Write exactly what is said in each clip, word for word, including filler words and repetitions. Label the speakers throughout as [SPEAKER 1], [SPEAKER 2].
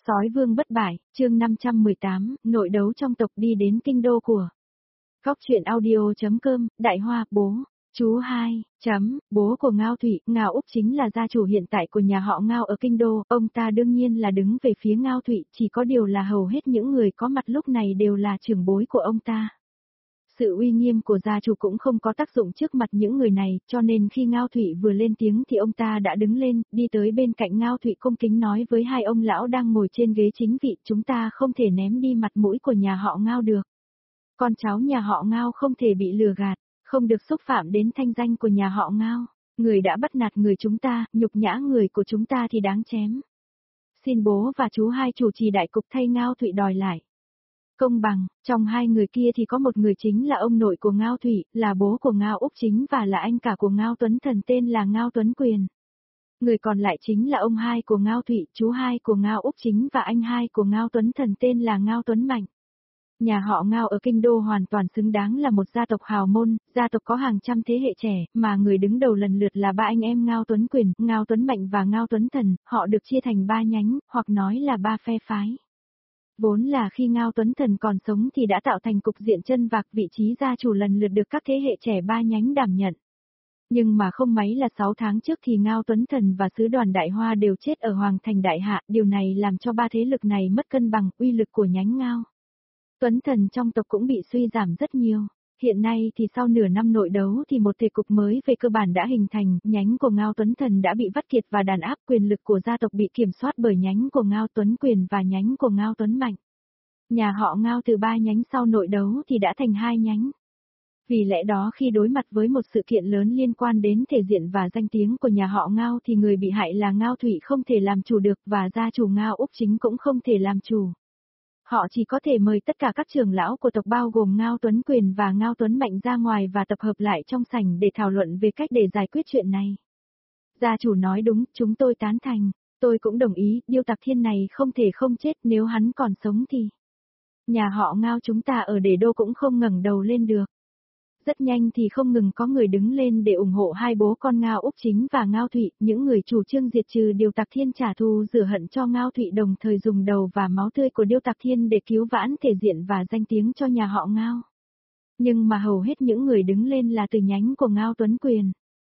[SPEAKER 1] Sói vương bất bại, chương năm trăm mười tám, nội đấu trong tộc đi đến kinh đô của. Góc truyện audio.com, Đại Hoa, bố. Chú hai, chấm, bố của Ngao Thụy, Ngao Úc chính là gia chủ hiện tại của nhà họ Ngao ở kinh đô, ông ta đương nhiên là đứng về phía Ngao Thụy, chỉ có điều là hầu hết những người có mặt lúc này đều là trưởng bối của ông ta. Sự uy nghiêm của gia chủ cũng không có tác dụng trước mặt những người này, cho nên khi Ngao Thụy vừa lên tiếng thì ông ta đã đứng lên, đi tới bên cạnh Ngao Thụy cung kính nói với hai ông lão đang ngồi trên ghế chính vị, chúng ta không thể ném đi mặt mũi của nhà họ Ngao được. Con cháu nhà họ Ngao không thể bị lừa gạt, không được xúc phạm đến thanh danh của nhà họ Ngao. Người đã bắt nạt người chúng ta, nhục nhã người của chúng ta thì đáng chém. Xin bố và chú hai chủ trì đại cục thay Ngao Thụy đòi lại công bằng, trong hai người kia thì có một người chính là ông nội của Ngao Thụy, là bố của Ngao Úc chính và là anh cả của Ngao Tuấn Thần tên là Ngao Tuấn Quyền. Người còn lại chính là ông hai của Ngao Thụy, chú hai của Ngao Úc chính và anh hai của Ngao Tuấn Thần tên là Ngao Tuấn Mạnh. Nhà họ Ngao ở kinh đô hoàn toàn xứng đáng là một gia tộc hào môn, gia tộc có hàng trăm thế hệ trẻ, mà người đứng đầu lần lượt là ba anh em Ngao Tuấn Quyền, Ngao Tuấn Mạnh và Ngao Tuấn Thần, họ được chia thành ba nhánh, hoặc nói là ba phe phái. Vốn là khi Ngao Tuấn Thần còn sống thì đã tạo thành cục diện chân vạc vị trí gia chủ lần lượt được các thế hệ trẻ ba nhánh đảm nhận. Nhưng mà không mấy là sáu tháng trước thì Ngao Tuấn Thần và sứ đoàn Đại Hoa đều chết ở Hoàng Thành Đại Hạ, điều này làm cho ba thế lực này mất cân bằng, uy lực của nhánh Ngao Tuấn Thần trong tộc cũng bị suy giảm rất nhiều. Hiện nay thì sau nửa năm nội đấu thì một thể cục mới về cơ bản đã hình thành, nhánh của Ngao Tuấn Thần đã bị vắt kiệt và đàn áp, quyền lực của gia tộc bị kiểm soát bởi nhánh của Ngao Tuấn Quyền và nhánh của Ngao Tuấn Mạnh. Nhà họ Ngao từ ba nhánh sau nội đấu thì đã thành hai nhánh. Vì lẽ đó khi đối mặt với một sự kiện lớn liên quan đến thể diện và danh tiếng của nhà họ Ngao thì người bị hại là Ngao Thụy không thể làm chủ được và gia chủ Ngao Úc chính cũng không thể làm chủ. Họ chỉ có thể mời tất cả các trưởng lão của tộc bao gồm Ngao Tuấn Quyền và Ngao Tuấn Mạnh ra ngoài và tập hợp lại trong sảnh để thảo luận về cách để giải quyết chuyện này. Gia chủ nói đúng, chúng tôi tán thành, tôi cũng đồng ý, Điêu Tặc Thiên này không thể không chết, nếu hắn còn sống thì nhà họ Ngao chúng ta ở Đế Đô cũng không ngẩng đầu lên được. Rất nhanh thì không ngừng có người đứng lên để ủng hộ hai bố con Ngao Úc chính và Ngao Thụy, những người chủ trương diệt trừ Điêu Tặc Thiên trả thù rửa hận cho Ngao Thụy đồng thời dùng đầu và máu tươi của Điêu Tặc Thiên để cứu vãn thể diện và danh tiếng cho nhà họ Ngao. Nhưng mà hầu hết những người đứng lên là từ nhánh của Ngao Tuấn Quyền.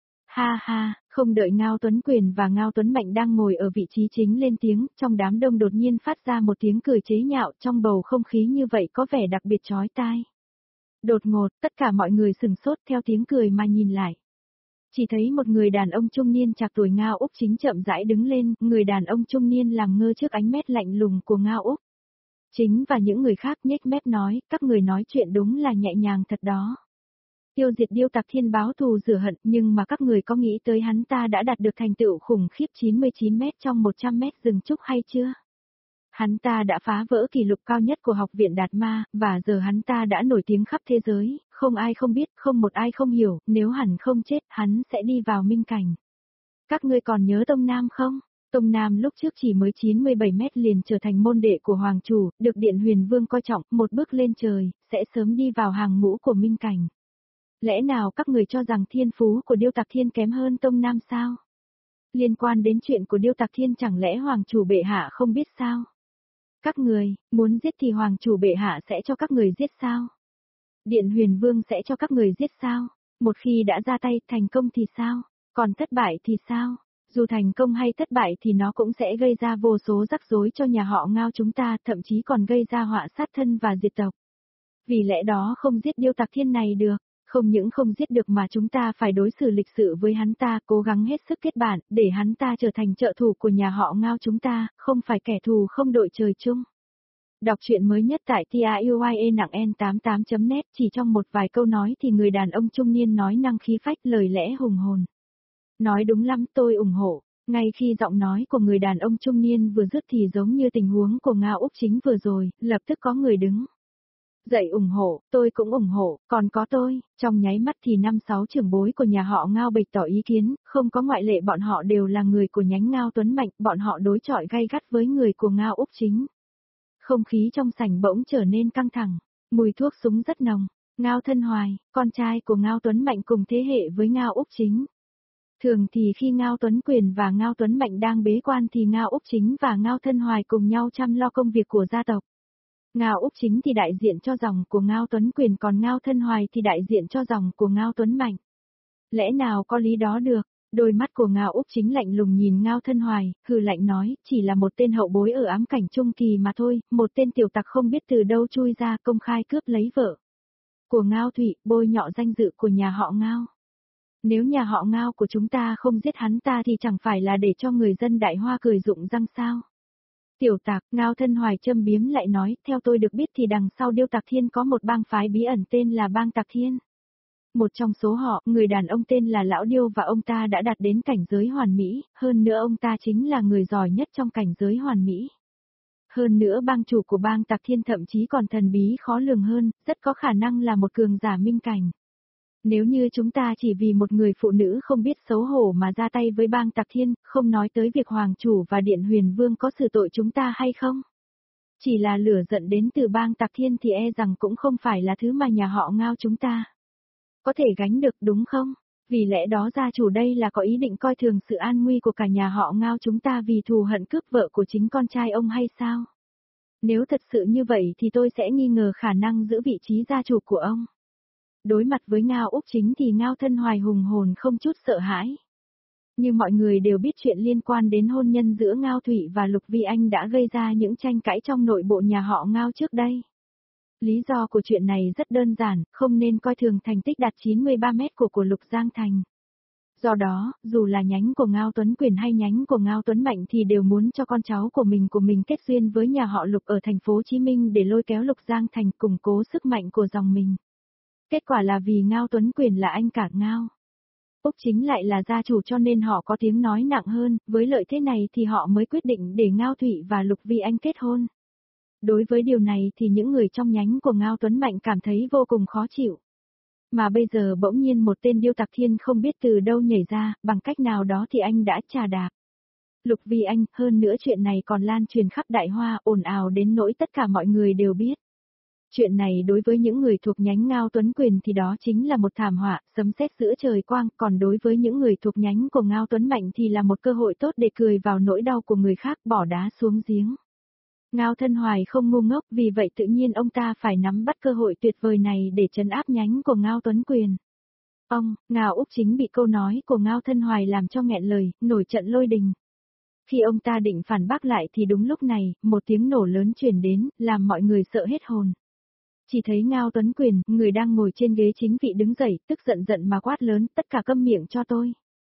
[SPEAKER 1] Ha ha, không đợi Ngao Tuấn Quyền và Ngao Tuấn Mạnh đang ngồi ở vị trí chính lên tiếng, trong đám đông đột nhiên phát ra một tiếng cười chế nhạo, trong bầu không khí như vậy có vẻ đặc biệt chói tai. Đột ngột, tất cả mọi người sừng sốt theo tiếng cười mà nhìn lại. Chỉ thấy một người đàn ông trung niên trạc tuổi Ngao Úc chính chậm rãi đứng lên, người đàn ông trung niên làm ngơ trước ánh mét lạnh lùng của Ngao Úc chính và những người khác nhếch mép nói, các người nói chuyện đúng là nhẹ nhàng thật đó. Tiêu diệt Điêu Tặc Thiên báo thù rửa hận, nhưng mà các người có nghĩ tới hắn ta đã đạt được thành tựu khủng khiếp chín mươi chín mét trong một trăm mét rừng trúc hay chưa? Hắn ta đã phá vỡ kỷ lục cao nhất của học viện Đạt Ma, và giờ hắn ta đã nổi tiếng khắp thế giới, không ai không biết, không một ai không hiểu, nếu hắn không chết, hắn sẽ đi vào minh cảnh. Các ngươi còn nhớ Tông Nam không? Tông Nam lúc trước chỉ mới chín mươi bảy mét liền trở thành môn đệ của Hoàng Chủ, được Điện Huyền Vương coi trọng, một bước lên trời, sẽ sớm đi vào hàng ngũ của minh cảnh. Lẽ nào các người cho rằng thiên phú của Điêu Tặc Thiên kém hơn Tông Nam sao? Liên quan đến chuyện của Điêu Tặc Thiên chẳng lẽ Hoàng Chủ bệ hạ không biết sao? Các người, muốn giết thì Hoàng Chủ bệ hạ sẽ cho các người giết sao? Điện Huyền Vương sẽ cho các người giết sao? Một khi đã ra tay, thành công thì sao? Còn thất bại thì sao? Dù thành công hay thất bại thì nó cũng sẽ gây ra vô số rắc rối cho nhà họ Ngao chúng ta, thậm chí còn gây ra họa sát thân và diệt tộc. Vì lẽ đó không giết Điêu Tặc Thiên này được, không những không giết được mà chúng ta phải đối xử lịch sự với hắn ta, cố gắng hết sức kết bạn, để hắn ta trở thành trợ thủ của nhà họ Ngao chúng ta, không phải kẻ thù không đội trời chung. Đọc truyện mới nhất tại Tiuye nặng en tám mươi tám chấm net, chỉ trong một vài câu nói thì người đàn ông trung niên nói năng khí phách, lời lẽ hùng hồn. Nói đúng lắm, tôi ủng hộ. Ngay khi giọng nói của người đàn ông trung niên vừa dứt thì giống như tình huống của Ngao Úc chính vừa rồi, lập tức có người đứng dậy ủng hộ, tôi cũng ủng hộ, còn có tôi, trong nháy mắt thì năm sáu trưởng bối của nhà họ Ngao bày tỏ ý kiến, không có ngoại lệ, bọn họ đều là người của nhánh Ngao Tuấn Mạnh, bọn họ đối chọi gay gắt với người của Ngao Úc chính. Không khí trong sảnh bỗng trở nên căng thẳng, mùi thuốc súng rất nồng. Ngao Thân Hoài, con trai của Ngao Tuấn Mạnh cùng thế hệ với Ngao Úc chính, Thường thì khi Ngao Tuấn Quyền và Ngao Tuấn Mạnh đang bế quan thì Ngao Úc Chính và Ngao Thân Hoài cùng nhau chăm lo công việc của gia tộc. Ngao Úc Chính thì đại diện cho dòng của Ngao Tuấn Quyền, còn Ngao Thân Hoài thì đại diện cho dòng của Ngao Tuấn Mạnh. Lẽ nào có lý đó được? Đôi mắt của Ngao Úc Chính lạnh lùng nhìn Ngao Thân Hoài, hừ lạnh nói, chỉ là một tên hậu bối ở ám cảnh trung kỳ mà thôi, một tên tiểu tặc không biết từ đâu chui ra công khai cướp lấy vợ của Ngao Thụy, bôi nhọ danh dự của nhà họ Ngao. Nếu nhà họ Ngao của chúng ta không giết hắn ta thì chẳng phải là để cho người dân Đại Hoa cười rụng răng sao? Tiểu tặc, Ngao Thân Hoài châm biếm lại nói, theo tôi được biết thì đằng sau Điêu Tặc Thiên có một bang phái bí ẩn tên là Bang Tặc Thiên. Một trong số họ, người đàn ông tên là Lão Điêu và ông ta đã đạt đến cảnh giới hoàn mỹ, hơn nữa ông ta chính là người giỏi nhất trong cảnh giới hoàn mỹ. Hơn nữa bang chủ của Bang Tặc Thiên thậm chí còn thần bí khó lường hơn, rất có khả năng là một cường giả minh cảnh. Nếu như chúng ta chỉ vì một người phụ nữ không biết xấu hổ mà ra tay với Bang Tặc Thiên, không nói tới việc Hoàng chủ và Điện Huyền Vương có xử tội chúng ta hay không? Chỉ là lửa giận đến từ Bang Tặc Thiên thì e rằng cũng không phải là thứ mà nhà họ Ngao chúng ta có thể gánh được, đúng không? Vì lẽ đó gia chủ đây là có ý định coi thường sự an nguy của cả nhà họ Ngao chúng ta vì thù hận cướp vợ của chính con trai ông hay sao? Nếu thật sự như vậy thì tôi sẽ nghi ngờ khả năng giữ vị trí gia chủ của ông. Đối mặt với Ngao Úc Chính thì Ngao Thân Hoài hùng hồn không chút sợ hãi. Như mọi người đều biết, chuyện liên quan đến hôn nhân giữa Ngao Thụy và Lục Vi Anh đã gây ra những tranh cãi trong nội bộ nhà họ Ngao trước đây. Lý do của chuyện này rất đơn giản, không nên coi thường thành tích đạt chín mươi ba mét của của Lục Giang Thành. Do đó, dù là nhánh của Ngao Tuấn Quyền hay nhánh của Ngao Tuấn Mạnh thì đều muốn cho con cháu của mình của mình kết duyên với nhà họ Lục ở thành phố Hồ Chí Minh để lôi kéo Lục Giang Thành củng cố sức mạnh của dòng mình. Kết quả là vì Ngao Tuấn Quyền là anh cả Ngao Úc Chính lại là gia chủ cho nên họ có tiếng nói nặng hơn, với lợi thế này thì họ mới quyết định để Ngao Thụy và Lục Vi Anh kết hôn. Đối với điều này thì những người trong nhánh của Ngao Tuấn Mạnh cảm thấy vô cùng khó chịu. Mà bây giờ bỗng nhiên một tên Điêu Tặc Thiên không biết từ đâu nhảy ra, bằng cách nào đó thì anh đã trà đạp Lục Vi Anh, hơn nữa chuyện này còn lan truyền khắp Đại Hoa, ồn ào đến nỗi tất cả mọi người đều biết. Chuyện này đối với những người thuộc nhánh Ngao Tuấn Quyền thì đó chính là một thảm họa, sấm sét giữa trời quang, còn đối với những người thuộc nhánh của Ngao Tuấn Mạnh thì là một cơ hội tốt để cười vào nỗi đau của người khác, bỏ đá xuống giếng. Ngao Thân Hoài không ngu ngốc, vì vậy tự nhiên ông ta phải nắm bắt cơ hội tuyệt vời này để trấn áp nhánh của Ngao Tuấn Quyền. Ông, Ngao Úc Chính bị câu nói của Ngao Thân Hoài làm cho nghẹn lời, nổi trận lôi đình. Khi ông ta định phản bác lại thì đúng lúc này, một tiếng nổ lớn truyền đến, làm mọi người sợ hết hồn. Chỉ thấy Ngao Tuấn Quyền, người đang ngồi trên ghế chính vị đứng dậy, tức giận giận mà quát lớn, tất cả câm miệng cho tôi.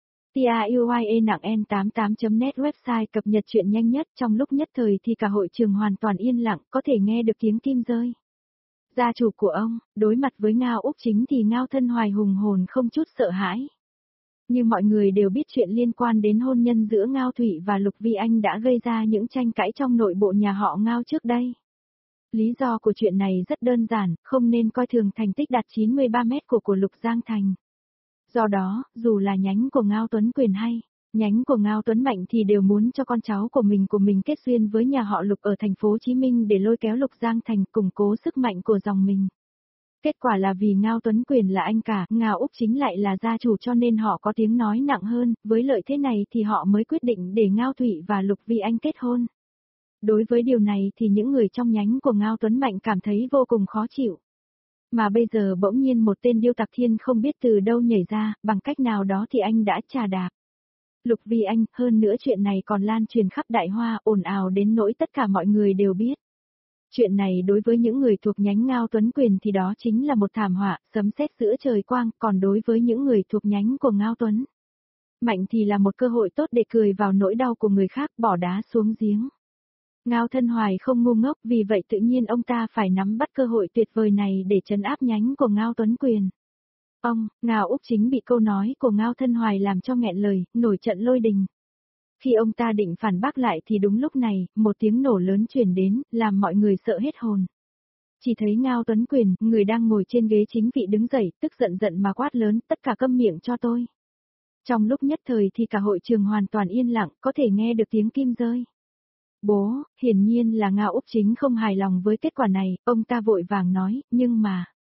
[SPEAKER 1] Tiuye nặng N tám mươi tám chấm net website cập nhật chuyện nhanh nhất, trong lúc nhất thời thì cả hội trường hoàn toàn yên lặng, có thể nghe được tiếng kim rơi. Gia chủ của ông, đối mặt với Ngao Úc Chính thì Ngao Thân Hoài hùng hồn không chút sợ hãi. Như mọi người đều biết, chuyện liên quan đến hôn nhân giữa Ngao Thụy và Lục Vi Anh đã gây ra những tranh cãi trong nội bộ nhà họ Ngao trước đây. Lý do của chuyện này rất đơn giản, không nên coi thường thành tích đạt chín mươi ba mét của của Lục Giang Thành. Do đó, dù là nhánh của Ngao Tuấn Quyền hay nhánh của Ngao Tuấn Mạnh thì đều muốn cho con cháu của mình của mình kết duyên với nhà họ Lục ở thành phố Hồ Chí Minh để lôi kéo Lục Giang Thành củng cố sức mạnh của dòng mình. Kết quả là vì Ngao Tuấn Quyền là anh cả, Ngao Úc Chính lại là gia chủ cho nên họ có tiếng nói nặng hơn, với lợi thế này thì họ mới quyết định để Ngao Thụy và Lục Vi Anh kết hôn. Đối với điều này thì những người trong nhánh của Ngao Tuấn Mạnh cảm thấy vô cùng khó chịu. Mà bây giờ bỗng nhiên một tên Điêu Tặc Thiên không biết từ đâu nhảy ra, bằng cách nào đó thì anh đã trà đạp Lục Vi Anh, hơn nữa chuyện này còn lan truyền khắp Đại Hoa, ồn ào đến nỗi tất cả mọi người đều biết. Chuyện này đối với những người thuộc nhánh Ngao Tuấn Quyền thì đó chính là một thảm họa, sấm sét giữa trời quang, còn đối với những người thuộc nhánh của Ngao Tuấn Mạnh thì là một cơ hội tốt để cười vào nỗi đau của người khác, bỏ đá xuống giếng. Ngao Thân Hoài không ngu ngốc, vì vậy tự nhiên ông ta phải nắm bắt cơ hội tuyệt vời này để trấn áp nhánh của Ngao Tuấn Quyền. Ông, Ngao Úc Chính bị câu nói của Ngao Thân Hoài làm cho nghẹn lời, nổi trận lôi đình. Khi ông ta định phản bác lại thì đúng lúc này, một tiếng nổ lớn truyền đến, làm mọi người sợ hết hồn. Chỉ thấy Ngao Tuấn Quyền, người đang ngồi trên ghế chính vị đứng dậy, tức giận giận mà quát lớn, tất cả câm miệng cho tôi. Trong lúc nhất thời thì cả hội trường hoàn toàn yên lặng, có thể nghe được tiếng kim rơi. Bố, hiển nhiên là Ngao Úc Chính không hài lòng với kết quả này, ông ta vội vàng nói, nhưng mà...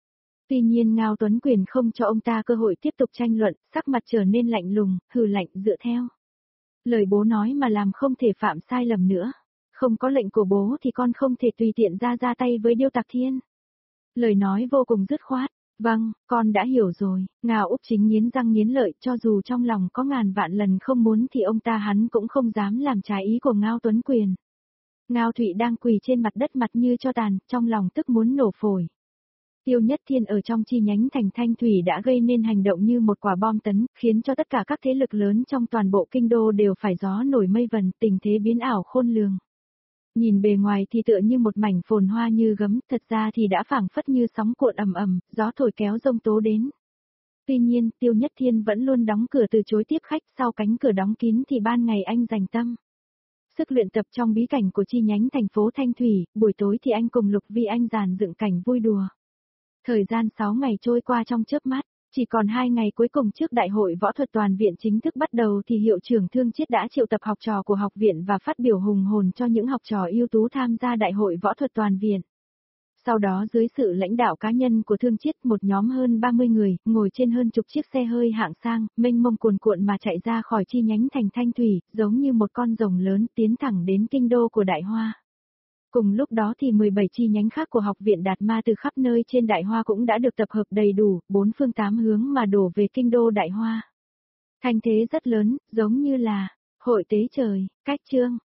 [SPEAKER 1] Tuy nhiên Ngao Tuấn Quyền không cho ông ta cơ hội tiếp tục tranh luận, sắc mặt trở nên lạnh lùng, hừ lạnh dựa theo. Lời bố nói mà làm không thể phạm sai lầm nữa. Không có lệnh của bố thì con không thể tùy tiện ra ra tay với Điêu Tặc Thiên. Lời nói vô cùng dứt khoát. Vâng, con đã hiểu rồi. Ngao Úc Chính nghiến răng nghiến lợi, cho dù trong lòng có ngàn vạn lần không muốn thì ông ta hắn cũng không dám làm trái ý của Ngao Tuấn Quyền. Ngao Thụy đang quỳ trên mặt đất mặt như cho tàn, trong lòng tức muốn nổ phổi. Tiêu Nhất Thiên ở trong chi nhánh thành Thanh Thủy đã gây nên hành động như một quả bom tấn, khiến cho tất cả các thế lực lớn trong toàn bộ kinh đô đều phải gió nổi mây vần, tình thế biến ảo khôn lường. Nhìn bề ngoài thì tựa như một mảnh phồn hoa như gấm, thật ra thì đã phảng phất như sóng cuộn ầm ầm, gió thổi kéo giông tố đến. Tuy nhiên, Tiêu Nhất Thiên vẫn luôn đóng cửa từ chối tiếp khách, sau cánh cửa đóng kín thì ban ngày anh dành tâm sức luyện tập trong bí cảnh của chi nhánh thành phố Thanh Thủy, buổi tối thì anh cùng Lục Vi Anh dàn dựng cảnh vui đùa. Thời gian sáu ngày trôi qua trong chớp mắt, chỉ còn hai ngày cuối cùng trước đại hội võ thuật toàn viện chính thức bắt đầu thì hiệu trưởng Thương Chiết đã triệu tập học trò của học viện và phát biểu hùng hồn cho những học trò ưu tú tham gia đại hội võ thuật toàn viện. Sau đó dưới sự lãnh đạo cá nhân của Thương Chiết, một nhóm hơn ba mươi người, ngồi trên hơn chục chiếc xe hơi hạng sang, mênh mông cuồn cuộn mà chạy ra khỏi chi nhánh thành Thanh Thủy, giống như một con rồng lớn tiến thẳng đến kinh đô của Đại Hoa. Cùng lúc đó thì mười bảy chi nhánh khác của học viện Đạt Ma từ khắp nơi trên Đại Hoa cũng đã được tập hợp đầy đủ, bốn phương tám hướng mà đổ về kinh đô Đại Hoa. Thành thế rất lớn, giống như là hội tế trời, cách chương.